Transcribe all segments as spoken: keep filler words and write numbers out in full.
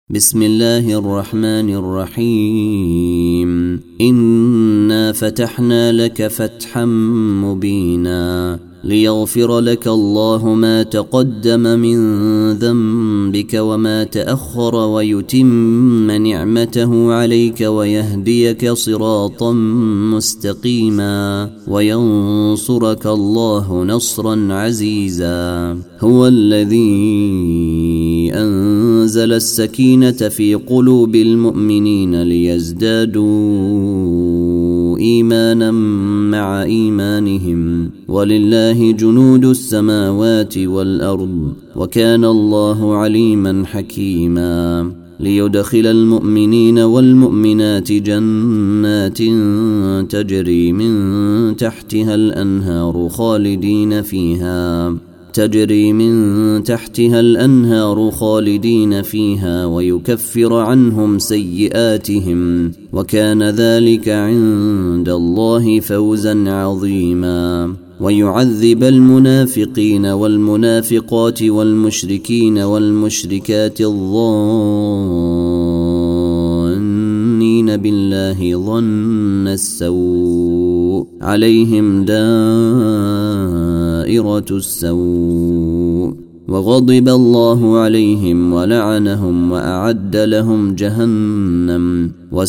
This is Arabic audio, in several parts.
بسم الله الرحمن الرحيم إنا فتحنا لك فتحا مبينا ليغفر لك الله ما تقدم من ذنبك وما تأخر ويتم نعمته عليك ويهديك صراطا مستقيما وينصرك الله نصرا عزيزا. هو الذي أنزل السكينة في قلوب المؤمنين ليزدادوا إيمانا مع إيمانهم ولله جنود السماوات والأرض وكان الله عليما حكيما. ليدخل المؤمنين والمؤمنات جنات تجري من تحتها الأنهار خالدين فيها تجري من تحتها الأنهار خالدين فيها ويكفر عنهم سيئاتهم وكان ذلك عند الله فوزا عظيما. ويعذب المنافقين والمنافقات والمشركين والمشركات الظانين بالله ظن السوء عليهم دائرة السوء وغضب الله عليهم ولعنهم وأعد لهم جهنم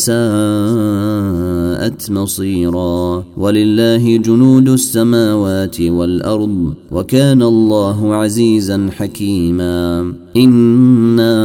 وساءت مصيرا. ولله جنود السماوات والأرض وكان الله عزيزا حكيما. إنا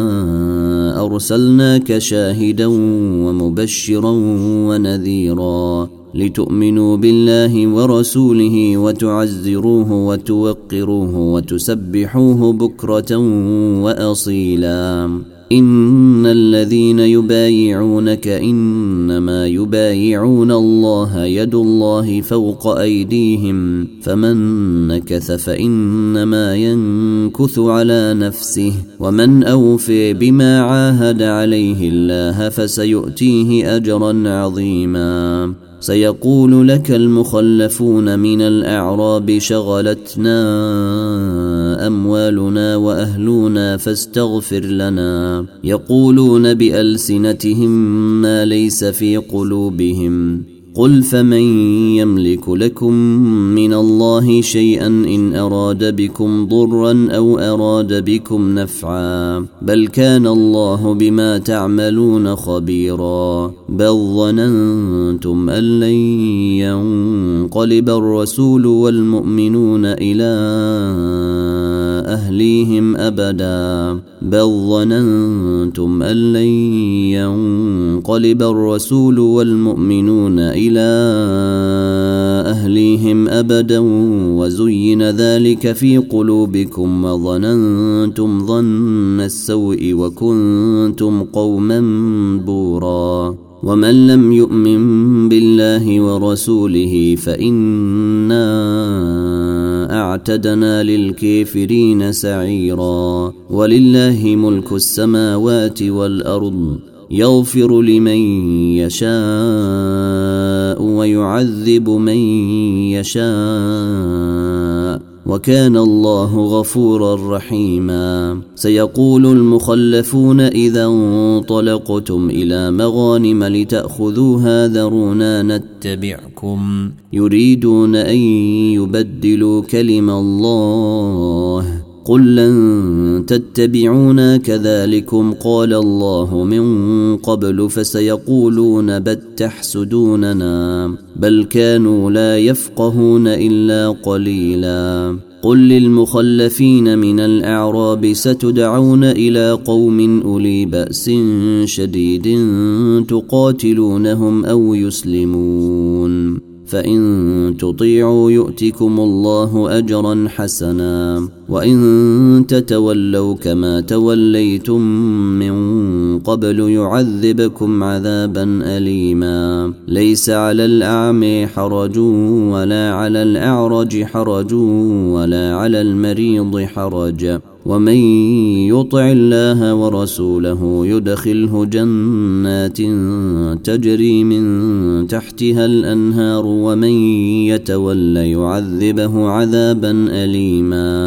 أرسلناك شاهدا ومبشرا ونذيرا لتؤمنوا بالله ورسوله وتعزروه وتوقروه وتسبحوه بكرة وأصيلا. إن الذين يبايعونك إنما يبايعون الله يد الله فوق أيديهم فمن نكث فإنما ينكث على نفسه ومن أوفي بما عاهد عليه الله فسيؤتيه أجرا عظيما. سيقول لك المخلفون من الأعراب شغلتنا أموالنا وأهلنا فاستغفر لنا يقولون بألسنتهم ما ليس في قلوبهم قل فمن يملك لكم من الله شيئا إن أراد بكم ضرا أو أراد بكم نفعا بل كان الله بما تعملون خبيرا. بل ظننتم أن لن ينقلب الرسول والمؤمنون إلى أهليهم أبدا بل ظننتم أن لن ينقلب الرسول والمؤمنون إلى أهليهم أبدا وزين ذلك في قلوبكم وظننتم ظن السوء وكنتم قوما بورا. ومن لم يؤمن بالله ورسوله فإنا أعتدنا للكافرين سعيرا. ولله ملك السماوات والأرض يغفر لمن يشاء ويعذب من يشاء وكان الله غفورا رحيما. سيقول المخلفون إذا انطلقتم إلى مغانم لتأخذوها ذرونا نتبعكم يريدون أن يبدلوا كلم الله قل لن تتبعونا كذلكم قال الله من قبل فسيقولون بل تحسدوننا بل كانوا لا يفقهون إلا قليلا. قل للمخلفين من الأعراب ستدعون إلى قوم أولي بأس شديد تقاتلونهم أو يسلمون فإن تطيعوا يؤتكم الله أجرا حسنا وإن تتولوا كما توليتم من قبل يعذبكم عذابا أليما. ليس على الأعمى حرج ولا على الأعرج حرج ولا على المريض حرج ومن يطع الله ورسوله يدخله جنات تجري من تحتها الأنهار ومن يتول يعذبه عذابا أليما.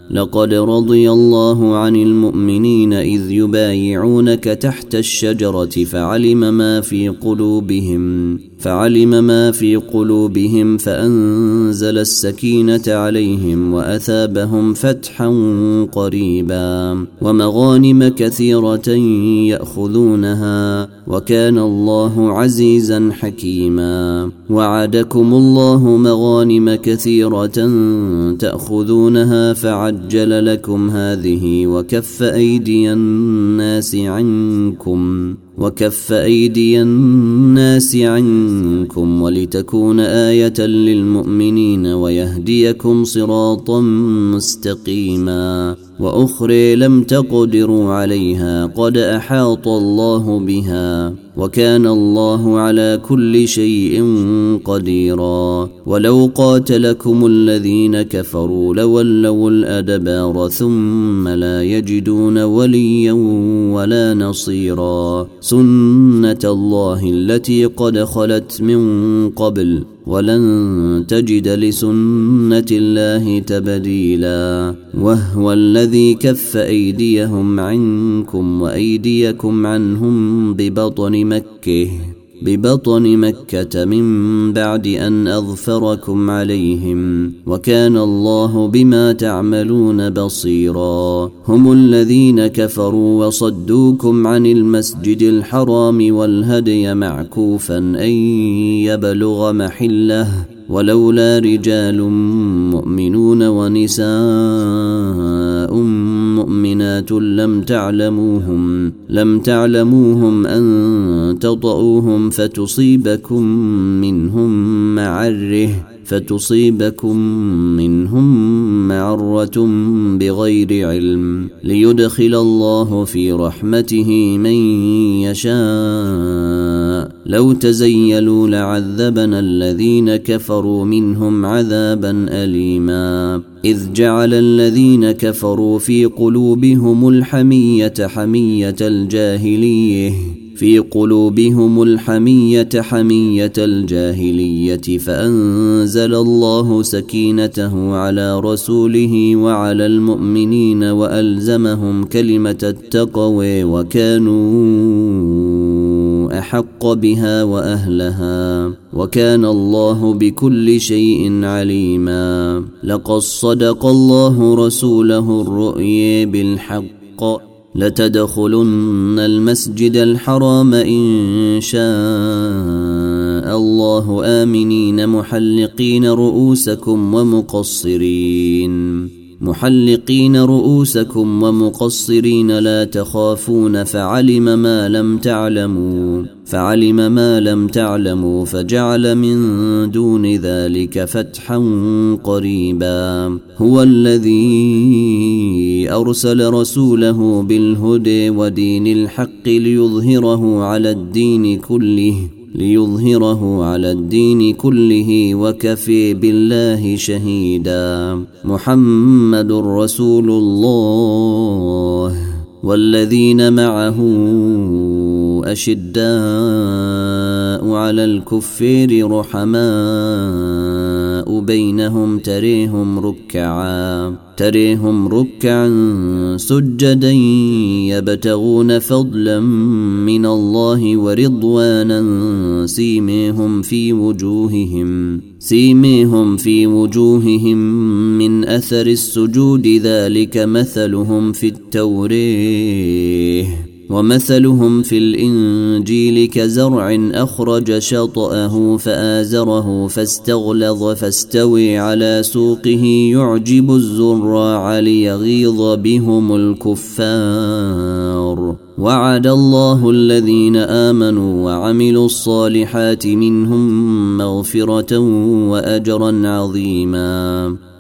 لقد رضي الله عن المؤمنين إذ يبايعونك تحت الشجرة فعلم ما في قلوبهم فعلم ما في قلوبهم فأنزل السكينة عليهم وأثابهم فتحا قريبا ومغانم كثيرة يأخذونها وكان الله عزيزا حكيما. وعدكم الله مغانم كثيرة تأخذونها فعجل لكم هذه وكف أيدي الناس عنكم وكف أيدي الناس عنكم ولتكون آية للمؤمنين ويهديكم صراطا مستقيما. وأخرى لم تقدروا عليها قد أحاط الله بها وكان الله على كل شيء قديرا. ولو قاتلكم الذين كفروا لولوا الأدبار ثم لا يجدون وليا ولا نصيرا. سنة الله التي قد خلت من قبل ولن تجد لسنة الله تبديلا. وهو الذي كف أيديهم عنكم وأيديكم عنهم ببطن مكة ببطن مكة من بعد أن أظفركم عليهم وكان الله بما تعملون بصيرا. هم الذين كفروا وصدوكم عن المسجد الحرام والهدي معكوفا أن يبلغ محله ولولا رجال مؤمنون ونساء مؤمنات لم تعلموهم لم تعلموهم أن تطؤوهم فتصيبكم منهم معرة فتصيبكم منهم معرة بغير علم ليدخل الله في رحمته من يشاء. لو تزيلوا لعذبنا الذين كفروا منهم عذابا أليما. إذ جعل الذين كفروا في قلوبهم الحمية حمية الجاهلية في قلوبهم الحمية حمية الجاهلية فأنزل الله سكينته على رسوله وعلى المؤمنين وألزمهم كلمة التقوى وكانوا أحق بها وأهلها وكان الله بكل شيء عليما. لقد صدق الله رسوله الرؤيا بالحق لتدخلن المسجد الحرام إن شاء الله آمنين محلقين رؤوسكم ومقصرين محلقين رؤوسكم ومقصرين لا تخافون فعلم ما لم تعلموا فعلم ما لم تعلموا فجعل من دون ذلك فتحا قريبا. هو الذي أرسل رسوله بالهدى ودين الحق ليظهره على الدين كله ليظهره على الدين كله وكفي بالله شهيدا. محمد رسول الله والذين معه أشداء على الكفار رحماء بينهم تريهم ركعا تريهم ركعا سجدا يبتغون فضلا من الله ورضوانا سيميهم في وجوههم سيميهم في وجوههم من أثر السجود ذلك مثلهم في التوراة ومثلهم في الإنجيل كزرع أخرج شطأه فآزره فاستغلظ فاستوي على سوقه يعجب الزراع ليغيظ بهم الكفار. وعد الله الذين آمنوا وعملوا الصالحات منهم مغفرة وأجرا عظيما.